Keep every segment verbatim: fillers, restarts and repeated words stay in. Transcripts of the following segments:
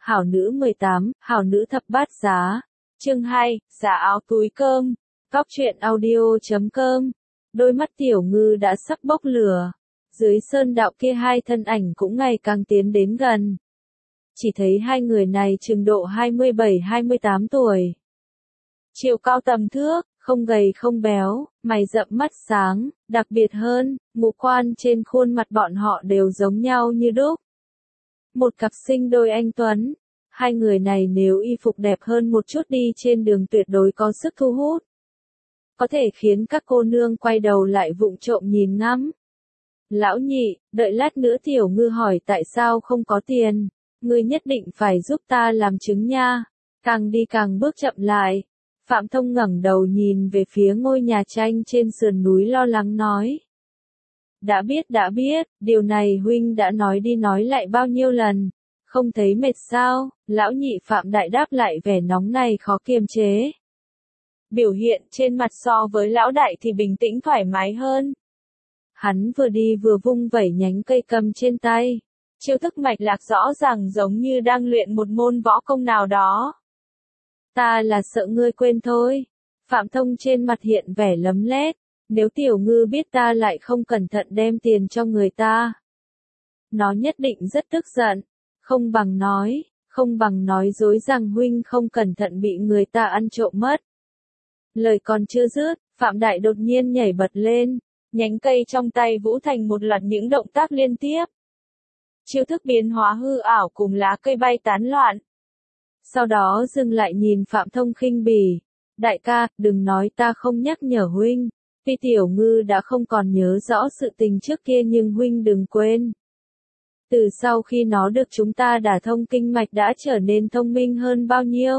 Hảo nữ mười tám, hảo nữ thập bát giá. Chương hai, giá áo túi cơm. Góc truyện audio chấm com. Đôi mắt Tiểu Ngư đã sắp bốc lửa. Dưới sơn đạo kia hai thân ảnh cũng ngày càng tiến đến gần. Chỉ thấy hai người này chừng độ hai mươi bảy hai mươi tám tuổi. Chiều cao tầm thước, không gầy không béo, mày rậm mắt sáng, đặc biệt hơn, ngũ quan trên khuôn mặt bọn họ đều giống nhau như đúc. Một cặp sinh đôi anh tuấn. Hai người này nếu y phục đẹp hơn một chút đi trên đường tuyệt đối có sức thu hút. Có thể khiến các cô nương quay đầu lại vụng trộm nhìn ngắm. Lão nhị, đợi lát nữa Tiểu Ngư hỏi tại sao không có tiền. Ngươi nhất định phải giúp ta làm chứng nha. Càng đi càng bước chậm lại. Phạm Thông ngẩng đầu nhìn về phía ngôi nhà tranh trên sườn núi lo lắng nói. Đã biết đã biết, điều này huynh đã nói đi nói lại bao nhiêu lần. Không thấy mệt sao? Lão nhị Phạm Đại đáp lại vẻ nóng này khó kiềm chế. Biểu hiện trên mặt so với lão đại thì bình tĩnh thoải mái hơn. Hắn vừa đi vừa vung vẩy nhánh cây cầm trên tay. Chiêu thức mạch lạc rõ ràng giống như đang luyện một môn võ công nào đó. Ta là sợ ngươi quên thôi. Phạm Thông trên mặt hiện vẻ lấm lét. Nếu Tiểu Ngư biết ta lại không cẩn thận đem tiền cho người ta. Nó nhất định rất tức giận. Không bằng nói, không bằng nói dối rằng huynh không cẩn thận bị người ta ăn trộm mất. Lời còn chưa dứt, Phạm Đại đột nhiên nhảy bật lên. Nhánh cây trong tay vũ thành một loạt những động tác liên tiếp. Chiêu thức biến hóa hư ảo cùng lá cây bay tán loạn. Sau đó dừng lại nhìn Phạm Thông khinh bỉ. Đại ca, đừng nói ta không nhắc nhở huynh. Tuy Tiểu Ngư đã không còn nhớ rõ sự tình trước kia nhưng huynh đừng quên. Từ sau khi nó được chúng ta đả thông kinh mạch đã trở nên thông minh hơn bao nhiêu.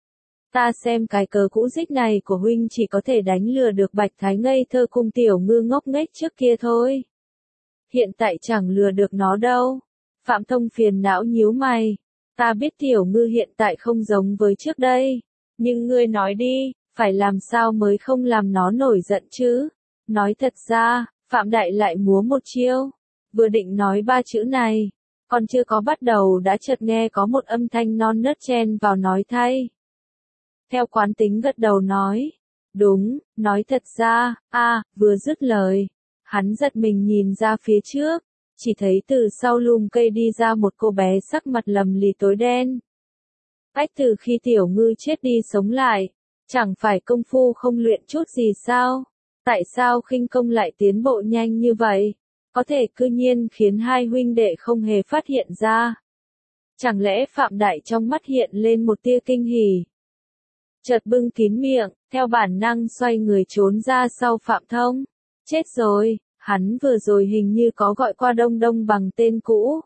Ta xem cái cớ cũ dích này của huynh chỉ có thể đánh lừa được Bạch Thái ngây thơ cùng Tiểu Ngư ngốc nghếch trước kia thôi. Hiện tại chẳng lừa được nó đâu. Phạm Thông phiền não nhíu mày. Ta biết Tiểu Ngư hiện tại không giống với trước đây. Nhưng ngươi nói đi, phải làm sao mới không làm nó nổi giận chứ? Nói thật ra, Phạm Đại lại múa một chiêu. Vừa định nói ba chữ này, còn chưa có bắt đầu đã chợt nghe có một âm thanh non nớt chen vào nói thay. Theo quán tính gật đầu nói, đúng, nói thật ra, a à, vừa dứt lời, hắn giật mình nhìn ra phía trước, chỉ thấy từ sau lùm cây đi ra một cô bé sắc mặt lầm lì tối đen. Ách từ khi Tiểu Ngư chết đi sống lại, chẳng phải công phu không luyện chút gì sao? Tại sao khinh công lại tiến bộ nhanh như vậy? Có thể cư nhiên khiến hai huynh đệ không hề phát hiện ra. Chẳng lẽ Phạm Đại trong mắt hiện lên một tia kinh hỉ. Chợt bưng kín miệng, theo bản năng xoay người trốn ra sau Phạm Thông. Chết rồi, hắn vừa rồi hình như có gọi qua Đông Đông bằng tên cũ.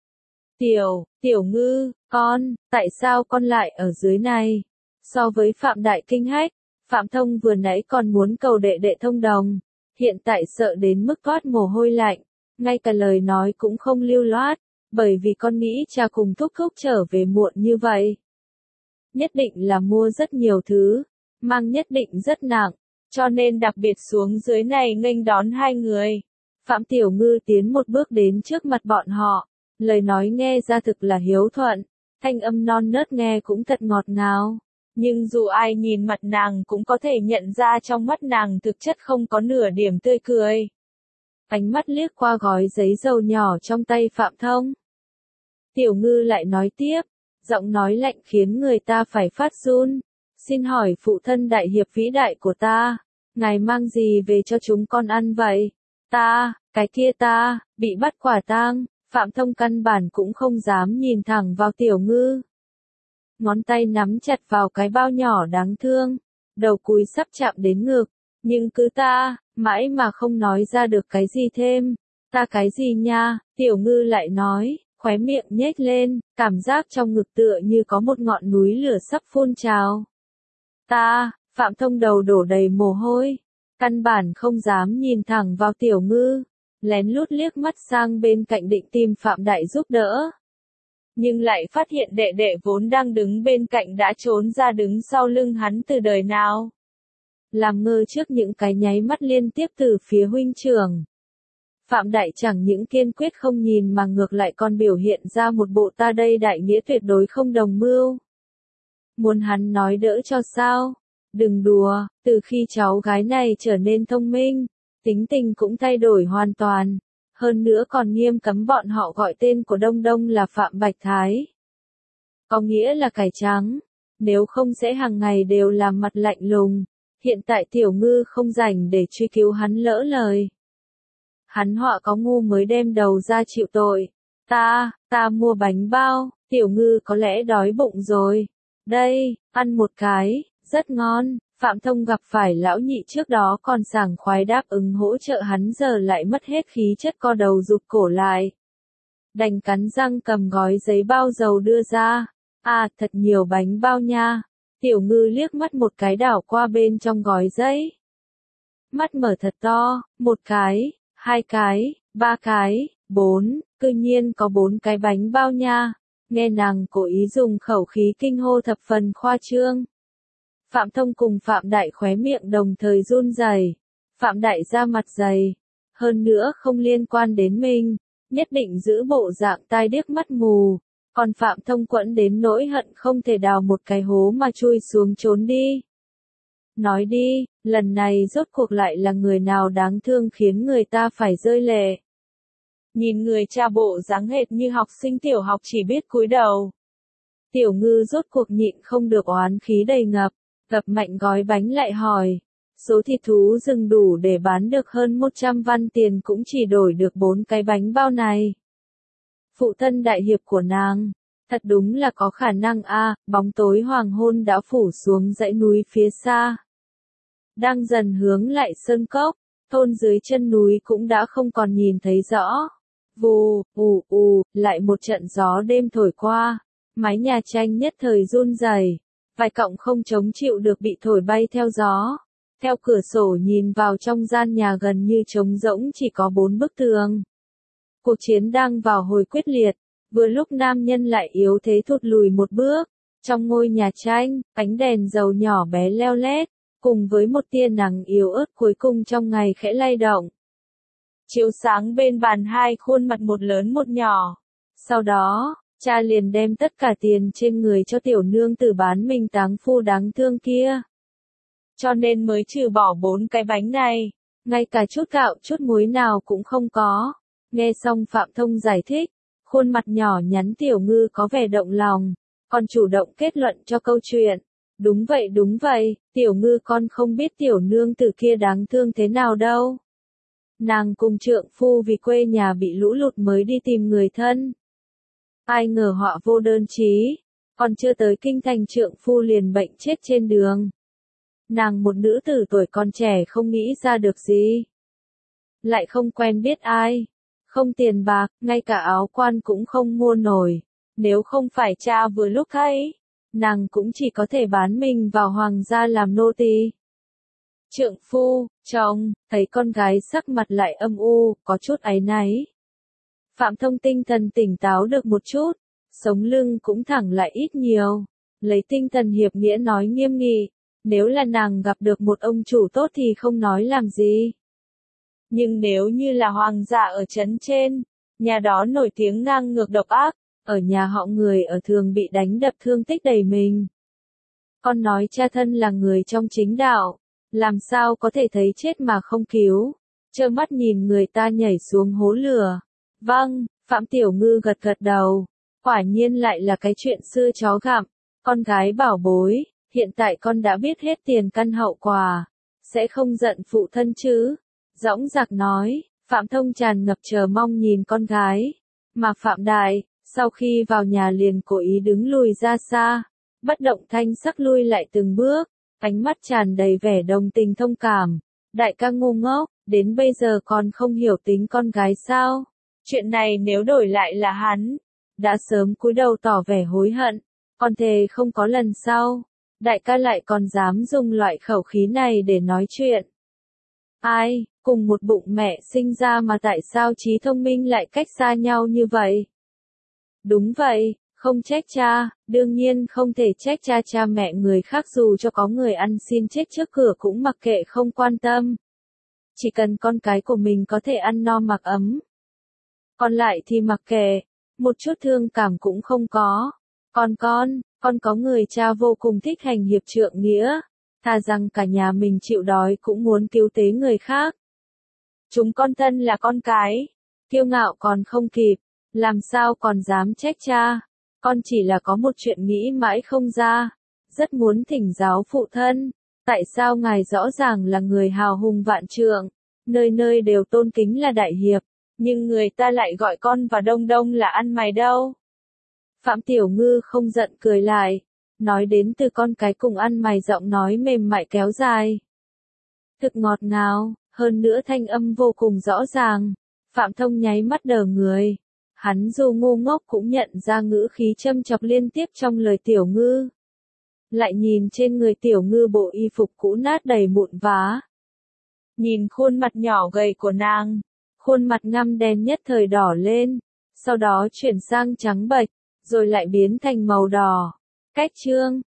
Tiểu, Tiểu Ngư, con, tại sao con lại ở dưới này? So với Phạm Đại kinh hách, Phạm Thông vừa nãy còn muốn cầu đệ đệ thông đồng. Hiện tại sợ đến mức toát mồ hôi lạnh, ngay cả lời nói cũng không lưu loát, bởi vì con nghĩ cha cùng thúc thúc trở về muộn như vậy. Nhất định là mua rất nhiều thứ, mang nhất định rất nặng, cho nên đặc biệt xuống dưới này nghênh đón hai người. Phạm Tiểu Ngư tiến một bước đến trước mặt bọn họ, lời nói nghe ra thực là hiếu thuận, thanh âm non nớt nghe cũng thật ngọt ngào. Nhưng dù ai nhìn mặt nàng cũng có thể nhận ra trong mắt nàng thực chất không có nửa điểm tươi cười. Ánh mắt liếc qua gói giấy dầu nhỏ trong tay Phạm Thông. Tiểu Ngư lại nói tiếp, giọng nói lạnh khiến người ta phải phát run. Xin hỏi phụ thân đại hiệp vĩ đại của ta, ngài mang gì về cho chúng con ăn vậy? Ta, cái kia ta, bị bắt quả tang. Phạm Thông căn bản cũng không dám nhìn thẳng vào Tiểu Ngư. Ngón tay nắm chặt vào cái bao nhỏ đáng thương, đầu cúi sắp chạm đến ngực, nhưng cứ ta, mãi mà không nói ra được cái gì thêm. Ta cái gì nha? Tiểu Ngư lại nói, khóe miệng nhếch lên, cảm giác trong ngực tựa như có một ngọn núi lửa sắp phun trào. Ta, Phạm Thông đầu đổ đầy mồ hôi, căn bản không dám nhìn thẳng vào Tiểu Ngư, lén lút liếc mắt sang bên cạnh định tìm Phạm Đại giúp đỡ. Nhưng lại phát hiện đệ đệ vốn đang đứng bên cạnh đã trốn ra đứng sau lưng hắn từ đời nào. Làm ngơ trước những cái nháy mắt liên tiếp từ phía huynh trưởng. Phạm Đại chẳng những kiên quyết không nhìn mà ngược lại còn biểu hiện ra một bộ ta đây đại nghĩa tuyệt đối không đồng mưu. Muốn hắn nói đỡ cho sao? Đừng đùa, từ khi cháu gái này trở nên thông minh, tính tình cũng thay đổi hoàn toàn. Hơn nữa còn nghiêm cấm bọn họ gọi tên của Đông Đông là Phạm Bạch Thái. Có nghĩa là cải trắng, nếu không sẽ hàng ngày đều làm mặt lạnh lùng. Hiện tại Tiểu Ngư không rảnh để truy cứu hắn lỡ lời. Hắn họa có ngu mới đem đầu ra chịu tội. Ta, ta mua bánh bao, Tiểu Ngư có lẽ đói bụng rồi. Đây, ăn một cái, rất ngon. Phạm Thông gặp phải lão nhị trước đó còn sảng khoái đáp ứng hỗ trợ hắn giờ lại mất hết khí chất co đầu rụt cổ lại. Đành cắn răng cầm gói giấy bao dầu đưa ra. À, thật nhiều bánh bao nha. Tiểu Ngư liếc mắt một cái đảo qua bên trong gói giấy. Mắt mở thật to, một cái, hai cái, ba cái, bốn, cư nhiên có bốn cái bánh bao nha. Nghe nàng cố ý dùng khẩu khí kinh hô thập phần khoa trương. Phạm Thông cùng Phạm Đại khóe miệng đồng thời run rẩy. Phạm Đại ra mặt dày. Hơn nữa không liên quan đến mình, nhất định giữ bộ dạng tai điếc mắt mù. Còn Phạm Thông quẫn đến nỗi hận không thể đào một cái hố mà chui xuống trốn đi. Nói đi, lần này rốt cuộc lại là người nào đáng thương khiến người ta phải rơi lệ. Nhìn người cha bộ dáng hệt như học sinh tiểu học chỉ biết cúi đầu. Tiểu Ngư rốt cuộc nhịn không được oán khí đầy ngập, gập mạnh gói bánh lại hỏi. Số thịt thú rừng đủ để bán được hơn một trăm văn tiền cũng chỉ đổi được bốn cái bánh bao này. Phụ thân đại hiệp của nàng, thật đúng là có khả năng a. Bóng tối hoàng hôn đã phủ xuống dãy núi phía xa. Đang dần hướng lại sơn cốc, thôn dưới chân núi cũng đã không còn nhìn thấy rõ. Vù, ù ù, lại một trận gió đêm thổi qua, mái nhà tranh nhất thời run rẩy, vài cọng không chống chịu được bị thổi bay theo gió. Theo cửa sổ nhìn vào trong gian nhà gần như trống rỗng chỉ có bốn bức tường. Cuộc chiến đang vào hồi quyết liệt, vừa lúc nam nhân lại yếu thế thụt lùi một bước. Trong ngôi nhà tranh, ánh đèn dầu nhỏ bé leo lét, cùng với một tia nắng yếu ớt cuối cùng trong ngày khẽ lay động. Chiếu sáng bên bàn hai khuôn mặt một lớn một nhỏ. Sau đó, cha liền đem tất cả tiền trên người cho tiểu nương tử bán mình táng phu đáng thương kia. Cho nên mới trừ bỏ bốn cái bánh này, ngay cả chút gạo chút muối nào cũng không có. Nghe xong Phạm Thông giải thích, khuôn mặt nhỏ nhắn Tiểu Ngư có vẻ động lòng, còn chủ động kết luận cho câu chuyện. Đúng vậy đúng vậy, Tiểu Ngư con không biết tiểu nương tử kia đáng thương thế nào đâu. Nàng cùng trượng phu vì quê nhà bị lũ lụt mới đi tìm người thân. Ai ngờ họa vô đơn chí, còn chưa tới kinh thành trượng phu liền bệnh chết trên đường. Nàng một nữ tử tuổi còn trẻ không nghĩ ra được gì. Lại không quen biết ai, không tiền bạc, ngay cả áo quan cũng không mua nổi. Nếu không phải cha vừa lúc hay, nàng cũng chỉ có thể bán mình vào hoàng gia làm nô tỳ. Trượng phu, chồng, thấy con gái sắc mặt lại âm u, có chút áy náy. Phạm Thông tinh thần tỉnh táo được một chút, sống lưng cũng thẳng lại ít nhiều. Lấy tinh thần hiệp nghĩa nói nghiêm nghị, nếu là nàng gặp được một ông chủ tốt thì không nói làm gì. Nhưng nếu như là hoàng gia ở trấn trên, nhà đó nổi tiếng ngang ngược độc ác, ở nhà họ người ở thường bị đánh đập thương tích đầy mình. Con nói cha thân là người trong chính đạo, làm sao có thể thấy chết mà không cứu, trơ mắt nhìn người ta nhảy xuống hố lửa. Vâng, Phạm Tiểu Ngư gật gật đầu, quả nhiên lại là cái chuyện xưa chó gặm. Con gái bảo bối, hiện tại con đã biết hết tiền căn hậu quả, sẽ không giận phụ thân chứ? Dõng dạc nói. Phạm Thông tràn ngập chờ mong nhìn con gái, mà Phạm Đại, sau khi vào nhà liền cố ý đứng lùi ra xa, bất động thanh sắc lui lại từng bước, ánh mắt tràn đầy vẻ đồng tình thông cảm. Đại ca ngu ngốc, đến bây giờ còn không hiểu tính con gái sao? Chuyện này nếu đổi lại là hắn, đã sớm cúi đầu tỏ vẻ hối hận, còn thề không có lần sau. Đại ca lại còn dám dùng loại khẩu khí này để nói chuyện. Ai, cùng một bụng mẹ sinh ra mà tại sao trí thông minh lại cách xa nhau như vậy? Đúng vậy, không trách cha, đương nhiên không thể trách cha cha mẹ người khác dù cho có người ăn xin chết trước cửa cũng mặc kệ không quan tâm. Chỉ cần con cái của mình có thể ăn no mặc ấm. Còn lại thì mặc kệ, một chút thương cảm cũng không có. Còn con, con có người cha vô cùng thích hành hiệp trượng nghĩa, thà rằng cả nhà mình chịu đói cũng muốn cứu tế người khác. Chúng con thân là con cái, kiêu ngạo còn không kịp, làm sao còn dám trách cha. Con chỉ là có một chuyện nghĩ mãi không ra, rất muốn thỉnh giáo phụ thân, tại sao ngài rõ ràng là người hào hùng vạn trượng, nơi nơi đều tôn kính là đại hiệp, nhưng người ta lại gọi con và Đông Đông là ăn mày đâu. Phạm Tiểu Ngư không giận cười lại, nói đến từ con cái cùng ăn mày giọng nói mềm mại kéo dài. Thực ngọt ngào, hơn nữa thanh âm vô cùng rõ ràng. Phạm Thông nháy mắt đờ người. Hắn dù ngu ngốc cũng nhận ra ngữ khí châm chọc liên tiếp trong lời Tiểu Ngư. Lại nhìn trên người Tiểu Ngư bộ y phục cũ nát đầy mụn vá. Nhìn khuôn mặt nhỏ gầy của nàng, khuôn mặt ngăm đen nhất thời đỏ lên, sau đó chuyển sang trắng bệch, rồi lại biến thành màu đỏ. Cách chương